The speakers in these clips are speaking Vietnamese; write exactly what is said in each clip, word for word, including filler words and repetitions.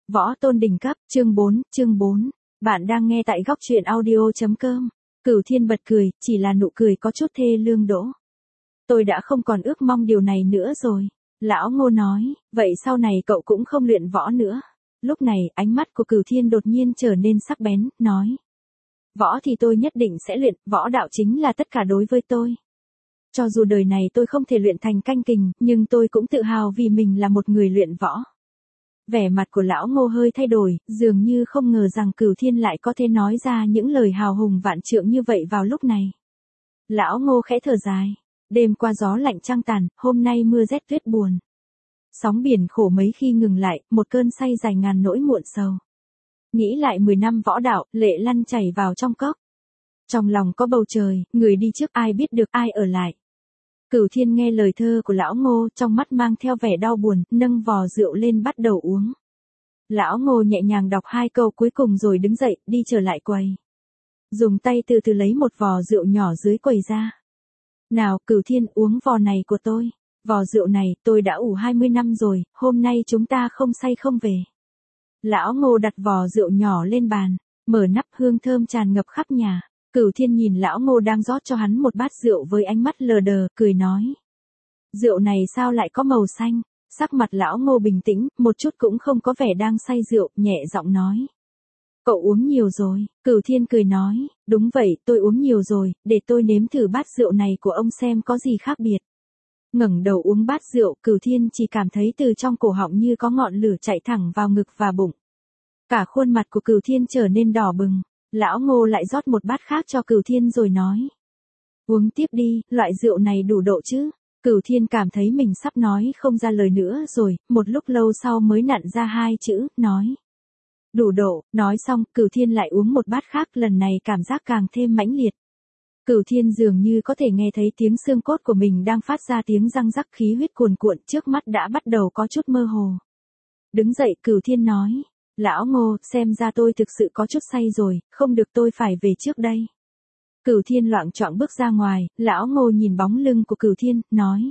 Võ tôn đỉnh cấp, chương bốn, chương bốn. Bạn đang nghe tại góc truyện audio.com. Cửu Thiên bật cười, chỉ là nụ cười có chút thê lương đỗ. Tôi đã không còn ước mong điều này nữa rồi. Lão Ngô nói, vậy sau này cậu cũng không luyện võ nữa. Lúc này, ánh mắt của Cửu Thiên đột nhiên trở nên sắc bén, nói. Võ thì tôi nhất định sẽ luyện, võ đạo chính là tất cả đối với tôi. Cho dù đời này tôi không thể luyện thành canh kình, nhưng tôi cũng tự hào vì mình là một người luyện võ. Vẻ mặt của lão Ngô hơi thay đổi, dường như không ngờ rằng Cửu Thiên lại có thể nói ra những lời hào hùng vạn trượng như vậy vào lúc này. Lão Ngô khẽ thở dài. Đêm qua gió lạnh trăng tàn, hôm nay mưa rét tuyết buồn. Sóng biển khổ mấy khi ngừng lại, một cơn say dài ngàn nỗi muộn sầu. Nghĩ lại mười năm võ đạo, lệ lăn chảy vào trong cốc. Trong lòng có bầu trời, người đi trước ai biết được ai ở lại. Cửu Thiên nghe lời thơ của lão Ngô, trong mắt mang theo vẻ đau buồn, nâng vò rượu lên bắt đầu uống. Lão Ngô nhẹ nhàng đọc hai câu cuối cùng rồi đứng dậy, đi trở lại quầy. Dùng tay từ từ lấy một vò rượu nhỏ dưới quầy ra. Nào, Cửu Thiên, uống vò này của tôi. Vò rượu này, tôi đã ủ hai mươi năm rồi, hôm nay chúng ta không say không về. Lão Ngô đặt vò rượu nhỏ lên bàn, mở nắp, hương thơm tràn ngập khắp nhà. Cửu Thiên nhìn lão Ngô đang rót cho hắn một bát rượu với ánh mắt lờ đờ, cười nói. Rượu này sao lại có màu xanh? Sắc mặt lão Ngô bình tĩnh, một chút cũng không có vẻ đang say rượu, nhẹ giọng nói. Cậu uống nhiều rồi, Cửu Thiên cười nói, đúng vậy, tôi uống nhiều rồi, để tôi nếm thử bát rượu này của ông xem có gì khác biệt. Ngẩng đầu uống bát rượu, Cửu Thiên chỉ cảm thấy từ trong cổ họng như có ngọn lửa chạy thẳng vào ngực và bụng. Cả khuôn mặt của Cửu Thiên trở nên đỏ bừng. Lão Ngô lại rót một bát khác cho Cửu Thiên rồi nói. Uống tiếp đi, loại rượu này đủ độ chứ. Cửu Thiên cảm thấy mình sắp nói không ra lời nữa rồi, một lúc lâu sau mới nặn ra hai chữ, nói. Đủ độ, nói xong, Cửu Thiên lại uống một bát khác, lần này cảm giác càng thêm mãnh liệt. Cửu Thiên dường như có thể nghe thấy tiếng xương cốt của mình đang phát ra tiếng răng rắc, khí huyết cuồn cuộn, trước mắt đã bắt đầu có chút mơ hồ. Đứng dậy, Cửu Thiên nói. Lão Ngô, xem ra tôi thực sự có chút say rồi, không được, tôi phải về trước đây. Cửu Thiên loạng choạng bước ra ngoài, lão Ngô nhìn bóng lưng của Cửu Thiên, nói.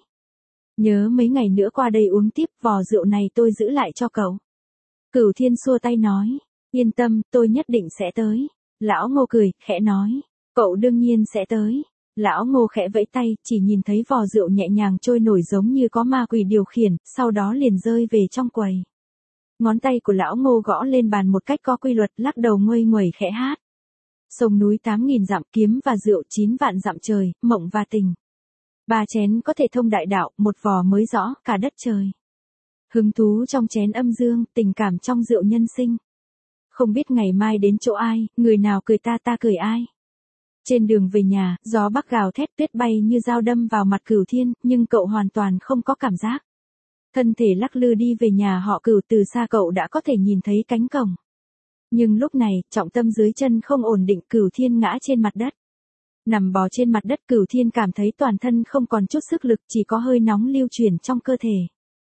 Nhớ mấy ngày nữa qua đây uống tiếp, vò rượu này tôi giữ lại cho cậu. Cửu Thiên xua tay nói, yên tâm, tôi nhất định sẽ tới. Lão Ngô cười, khẽ nói, cậu đương nhiên sẽ tới. Lão Ngô khẽ vẫy tay, chỉ nhìn thấy vò rượu nhẹ nhàng trôi nổi giống như có ma quỷ điều khiển, sau đó liền rơi về trong quầy. Ngón tay của lão Ngô gõ lên bàn một cách có quy luật, lắc đầu nguây nguẩy khẽ hát. Sông núi tám nghìn dặm, kiếm và rượu chín vạn dặm trời, mộng và tình. Ba chén có thể thông đại đạo, một vò mới rõ cả đất trời. Hứng thú trong chén âm dương, tình cảm trong rượu nhân sinh. Không biết ngày mai đến chỗ ai, người nào cười ta ta cười ai. Trên đường về nhà, gió bắc gào thét, tuyết bay như dao đâm vào mặt Cửu Thiên, nhưng cậu hoàn toàn không có cảm giác. Thân thể lắc lư đi về nhà họ Cửu, từ xa cậu đã có thể nhìn thấy cánh cổng. Nhưng lúc này, trọng tâm dưới chân không ổn định, Cửu Thiên ngã trên mặt đất. Nằm bò trên mặt đất, Cửu Thiên cảm thấy toàn thân không còn chút sức lực, chỉ có hơi nóng lưu chuyển trong cơ thể.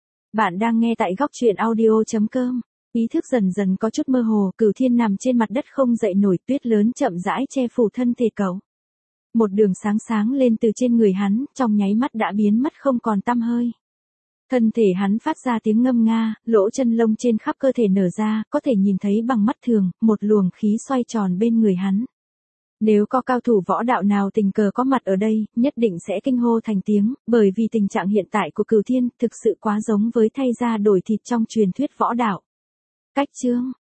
Bạn đang nghe tại góc truyện audio.com. Ý thức dần dần có chút mơ hồ, Cửu Thiên nằm trên mặt đất không dậy nổi, tuyết lớn chậm rãi che phủ thân thể cậu. Một đường sáng sáng lên từ trên người hắn, trong nháy mắt đã biến mất không còn tăm hơi. Thân thể hắn phát ra tiếng ngâm nga, lỗ chân lông trên khắp cơ thể nở ra, có thể nhìn thấy bằng mắt thường, một luồng khí xoay tròn bên người hắn. Nếu có cao thủ võ đạo nào tình cờ có mặt ở đây, nhất định sẽ kinh hô thành tiếng, bởi vì tình trạng hiện tại của Cửu Thiên thực sự quá giống với thay da đổi thịt trong truyền thuyết võ đạo. Cách chương